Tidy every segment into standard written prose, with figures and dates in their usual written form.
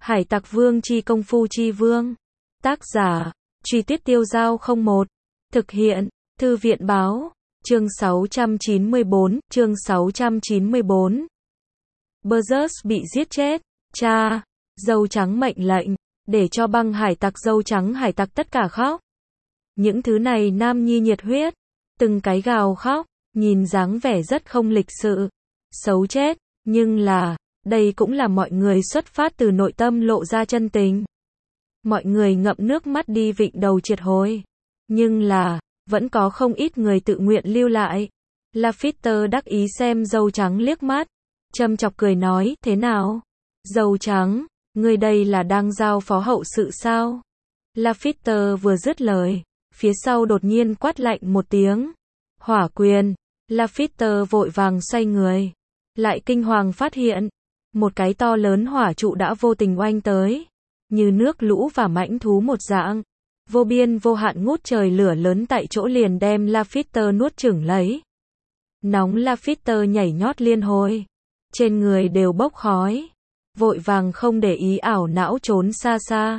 Hải Tặc Vương chi công phu chi vương. Tác giả, Truy Tuyết Tiêu Dao 01. Thực hiện, Thư viện báo. Chương 694, chương 694. Burgess bị giết chết. Cha, dâu trắng mệnh lệnh, để cho băng hải tặc dâu trắng hải tặc tất cả khóc. Những thứ này nam nhi nhiệt huyết, từng cái gào khóc, nhìn dáng vẻ rất không lịch sự, xấu chết, nhưng là, đây cũng là mọi người xuất phát từ nội tâm lộ ra chân tình. Mọi người ngậm nước mắt đi vịnh đầu triệt hồi. Nhưng là, vẫn có không ít người tự nguyện lưu lại. Lafitte đắc ý xem dâu trắng liếc mắt, châm chọc cười nói, thế nào? Dâu trắng, ngươi đây là đang giao phó hậu sự sao? Lafitte vừa dứt lời, phía sau đột nhiên quát lạnh một tiếng. Hỏa quyền, Lafitte vội vàng xoay người. Lại kinh hoàng phát hiện, một cái to lớn hỏa trụ đã vô tình oanh tới. Như nước lũ và mãnh thú một dạng. Vô biên vô hạn ngút trời lửa lớn tại chỗ liền đem Lafitte nuốt chửng lấy. Nóng Lafitte nhảy nhót liên hồi. Trên người đều bốc khói. Vội vàng không để ý ảo não trốn xa xa.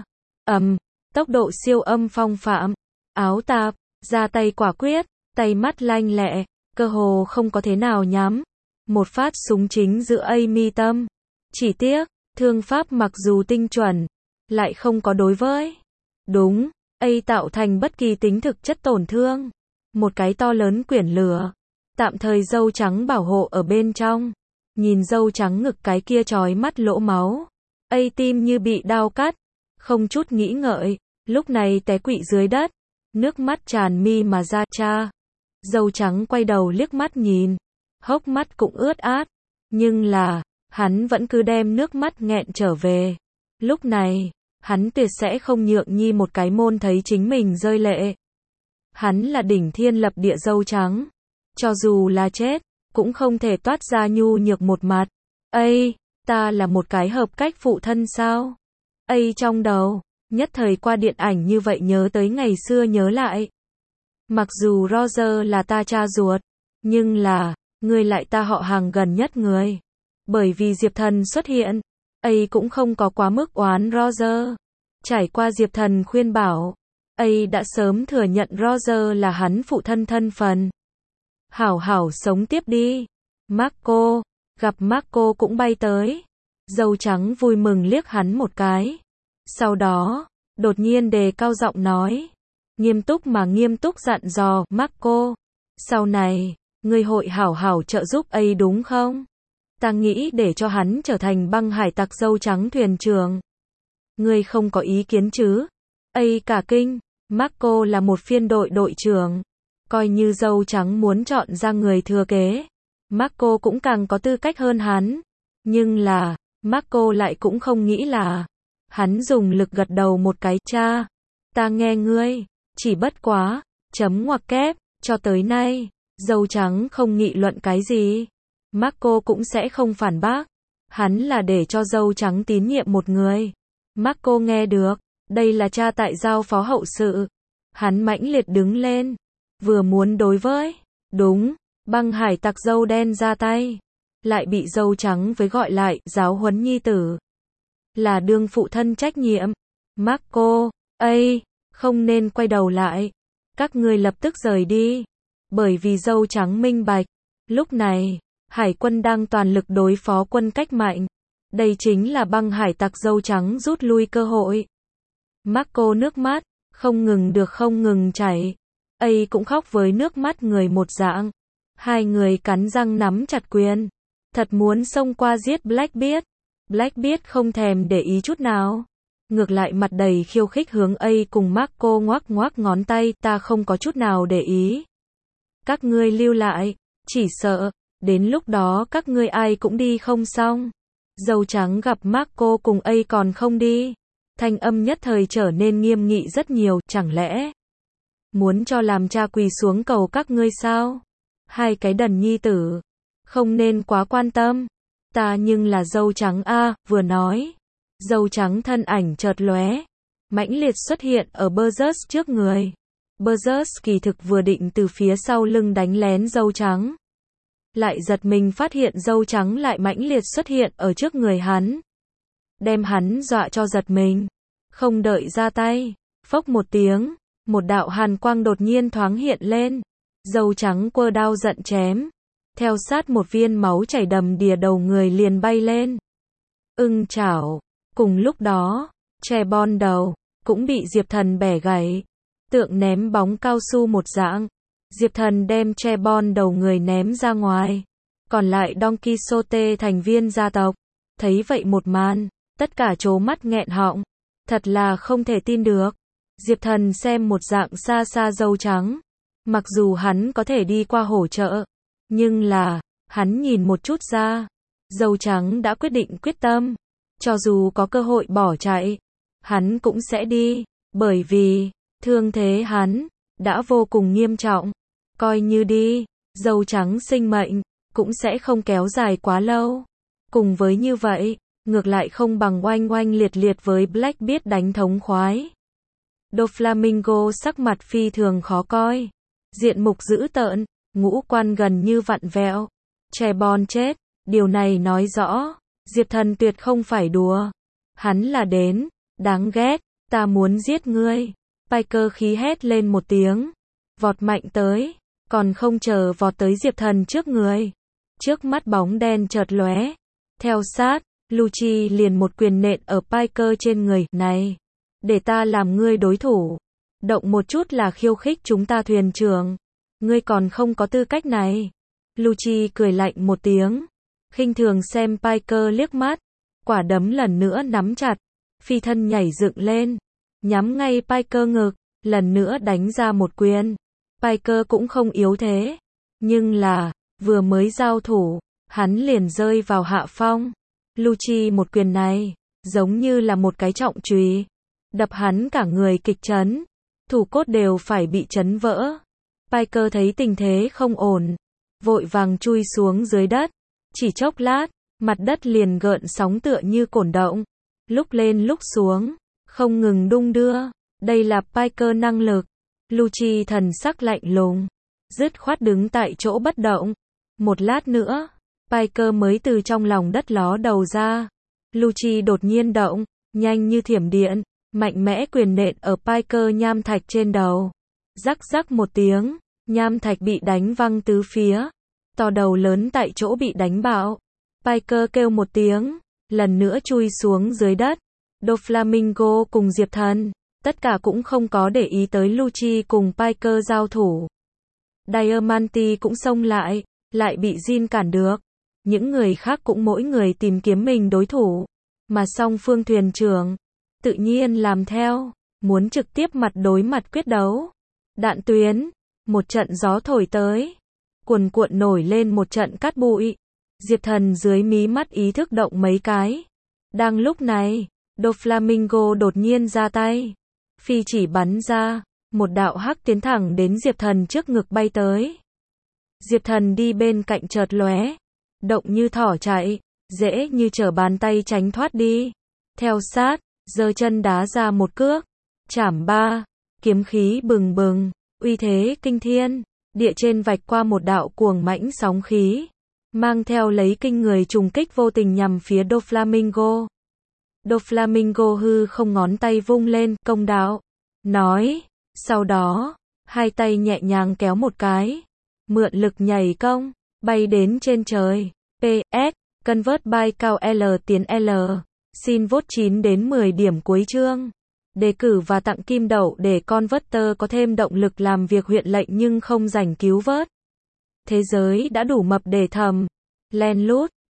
Tốc độ siêu âm phong phạm. Áo tạp, ra tay quả quyết, tay mắt lanh lẹ, cơ hồ không có thế nào nhắm. Một phát súng chính giữa A mi tâm. Chỉ tiếc, thương pháp mặc dù tinh chuẩn, lại không có đối với. Đúng, A tạo thành bất kỳ tính thực chất tổn thương. Một cái to lớn quyển lửa. Tạm thời dâu trắng bảo hộ ở bên trong. Nhìn dâu trắng ngực cái kia chói mắt lỗ máu. A tim như bị đao cắt. Không chút nghĩ ngợi, lúc này té quỵ dưới đất. Nước mắt tràn mi mà ra. Cha. Dâu trắng quay đầu liếc mắt nhìn. Hốc mắt cũng ướt át. Nhưng là, hắn vẫn cứ đem nước mắt nghẹn trở về. Lúc này, hắn tuyệt sẽ không nhượng nhi một cái môn thấy chính mình rơi lệ. Hắn là đỉnh thiên lập địa dâu trắng. Cho dù là chết, cũng không thể toát ra nhu nhược một mặt. Ây, ta là một cái hợp cách phụ thân sao? Ây trong đầu, nhất thời qua điện ảnh như vậy nhớ tới ngày xưa nhớ lại. Mặc dù Roger là ta cha ruột, nhưng là, người lại ta họ hàng gần nhất người. Bởi vì Diệp Thần xuất hiện, ấy cũng không có quá mức oán Roger. Trải qua Diệp Thần khuyên bảo, ấy đã sớm thừa nhận Roger là hắn phụ thân thân phần. Hảo hảo sống tiếp đi. Marco, gặp Marco cũng bay tới. Dâu trắng vui mừng liếc hắn một cái. Sau đó, đột nhiên đề cao giọng nói. Nghiêm túc mà nghiêm túc dặn dò, Marco. Sau này, ngươi hội hảo hảo trợ giúp ấy đúng không? Ta nghĩ để cho hắn trở thành băng hải tặc dâu trắng thuyền trưởng. Ngươi không có ý kiến chứ? Ây cả kinh, Marco là một phiên đội đội trưởng. Coi như dâu trắng muốn chọn ra người thừa kế. Marco cũng càng có tư cách hơn hắn. Nhưng là, Marco lại cũng không nghĩ là. Hắn dùng lực gật đầu một cái, cha. Ta nghe ngươi, chỉ bất quá, chấm ngoặc kép, cho tới nay, dâu trắng không nghị luận cái gì. Marco cũng sẽ không phản bác. Hắn là để cho dâu trắng tín nhiệm một người. Marco nghe được, đây là cha tại giao phó hậu sự. Hắn mãnh liệt đứng lên. Vừa muốn đối với, đúng, băng hải tặc dâu đen ra tay. Lại bị dâu trắng với gọi lại, giáo huấn nhi tử. Là đương phụ thân trách nhiệm. Marco, ây, không nên quay đầu lại. Các ngươi lập tức rời đi. Bởi vì dâu trắng minh bạch. Lúc này, hải quân đang toàn lực đối phó quân cách mạnh. Đây chính là băng hải tặc dâu trắng rút lui cơ hội. Marco nước mắt, không ngừng được không ngừng chảy. Ấy cũng khóc với nước mắt người một dạng. Hai người cắn răng nắm chặt quyền. Thật muốn xông qua giết Blackbeard. Blackbeard không thèm để ý chút nào. Ngược lại mặt đầy khiêu khích hướng A cùng Marco ngoắc ngoắc ngón tay, ta không có chút nào để ý. Các ngươi lưu lại, chỉ sợ, đến lúc đó các ngươi ai cũng đi không xong. Dâu trắng gặp Marco cùng A còn không đi. Thanh âm nhất thời trở nên nghiêm nghị rất nhiều, chẳng lẽ muốn cho làm cha quỳ xuống cầu các ngươi sao? Hai cái đần nhi tử, không nên quá quan tâm. Ta nhưng là dâu trắng a, vừa nói. Dâu trắng thân ảnh chợt lóe, mãnh liệt xuất hiện ở Burgess trước người. Burgess kỳ thực vừa định từ phía sau lưng đánh lén dâu trắng. Lại giật mình phát hiện dâu trắng lại mãnh liệt xuất hiện ở trước người hắn. đem hắn dọa cho giật mình. Không đợi ra tay, phốc một tiếng, một đạo hàn quang đột nhiên thoáng hiện lên. Dâu trắng quơ đao giận chém. Theo sát một viên máu chảy đầm đìa đầu người liền bay lên. Ưng chảo. Cùng lúc đó, tre bon đầu cũng bị Diệp Thần bẻ gãy. Tượng ném bóng cao su một dạng. Diệp Thần đem tre bon đầu người ném ra ngoài. Còn lại Don Quixote thành viên gia tộc. Thấy vậy một màn, tất cả trố mắt nghẹn họng. Thật là không thể tin được. Diệp Thần xem một dạng xa xa dâu trắng. Mặc dù hắn có thể đi qua hỗ trợ, nhưng là, hắn nhìn một chút ra. Dâu trắng đã quyết định quyết tâm. Cho dù có cơ hội bỏ chạy, hắn cũng sẽ đi. Bởi vì, thương thế hắn đã vô cùng nghiêm trọng. Coi như đi, dâu trắng sinh mệnh cũng sẽ không kéo dài quá lâu. Cùng với như vậy, ngược lại không bằng oanh oanh liệt liệt với Blackbeard đánh thống khoái. Doflamingo sắc mặt phi thường khó coi. Diện mục dữ tợn, ngũ quan gần như vặn vẹo. Tre bon chết, điều này nói rõ, Diệp Thần tuyệt không phải đùa. Hắn là đến, đáng ghét, ta muốn giết ngươi. Piker khí hét lên một tiếng, vọt mạnh tới, còn không chờ vọt tới Diệp Thần trước người. Trước mắt bóng đen chợt lóe, theo sát, Lucci liền một quyền nện ở Piker trên người. Này, để ta làm ngươi đối thủ. Động một chút là khiêu khích chúng ta thuyền trưởng. Ngươi còn không có tư cách này. Lucci cười lạnh một tiếng, khinh thường xem Piker liếc mắt. Quả đấm lần nữa nắm chặt, phi thân nhảy dựng lên, nhắm ngay Piker ngực, lần nữa đánh ra một quyền. Piker cũng không yếu thế, nhưng là, vừa mới giao thủ, hắn liền rơi vào hạ phong. Lucci một quyền này, giống như là một cái trọng chùy, đập hắn cả người kịch chấn, thủ cốt đều phải bị chấn vỡ. Piker thấy tình thế không ổn, vội vàng chui xuống dưới đất. Chỉ chốc lát, mặt đất liền gợn sóng tựa như cổn động, lúc lên lúc xuống, không ngừng đung đưa. Đây là Piker năng lực. Lucci thần sắc lạnh lùng, dứt khoát đứng tại chỗ bất động. Một lát nữa, Piker mới từ trong lòng đất ló đầu ra. Lucci đột nhiên động, nhanh như thiểm điện, mạnh mẽ quyền nện ở Piker nham thạch trên đầu. Rắc rắc một tiếng, nham thạch bị đánh văng tứ phía. To đầu lớn tại chỗ bị đánh bạo. Piker kêu một tiếng, lần nữa chui xuống dưới đất. Doflamingo cùng Diệp Thần, tất cả cũng không có để ý tới Lucci cùng Piker giao thủ. Diamante cũng xông lại bị Jin cản được. Những người khác cũng mỗi người tìm kiếm mình đối thủ. Mà song phương thuyền trưởng, tự nhiên làm theo, muốn trực tiếp mặt đối mặt quyết đấu. Đạn tuyến, một trận gió thổi tới, cuồn cuộn nổi lên một trận cát bụi. Diệp Thần dưới mí mắt ý thức động mấy cái. Đang lúc này, Doflamingo đột nhiên ra tay, phi chỉ bắn ra, một đạo hắc tiến thẳng đến Diệp Thần trước ngực bay tới. Diệp Thần đi bên cạnh chợt lóe, động như thỏ chạy, dễ như trở bàn tay tránh thoát đi. Theo sát, giơ chân đá ra một cước, chảm ba, kiếm khí bừng bừng, uy thế kinh thiên, địa trên vạch qua một đạo cuồng mãnh sóng khí, mang theo lấy kinh người trùng kích vô tình nhằm phía Doflamingo. Doflamingo hư không ngón tay vung lên, công đạo, nói, sau đó, hai tay nhẹ nhàng kéo một cái, mượn lực nhảy công, bay đến trên trời. PS, Convert by cao L tiến L. Xin vote 9 đến 10 điểm cuối chương. Đề cử và tặng kim đậu để Converter có thêm động lực làm việc huyện lệnh nhưng không rảnh cứu vớt. Thế giới đã đủ mập để thầm, len lút,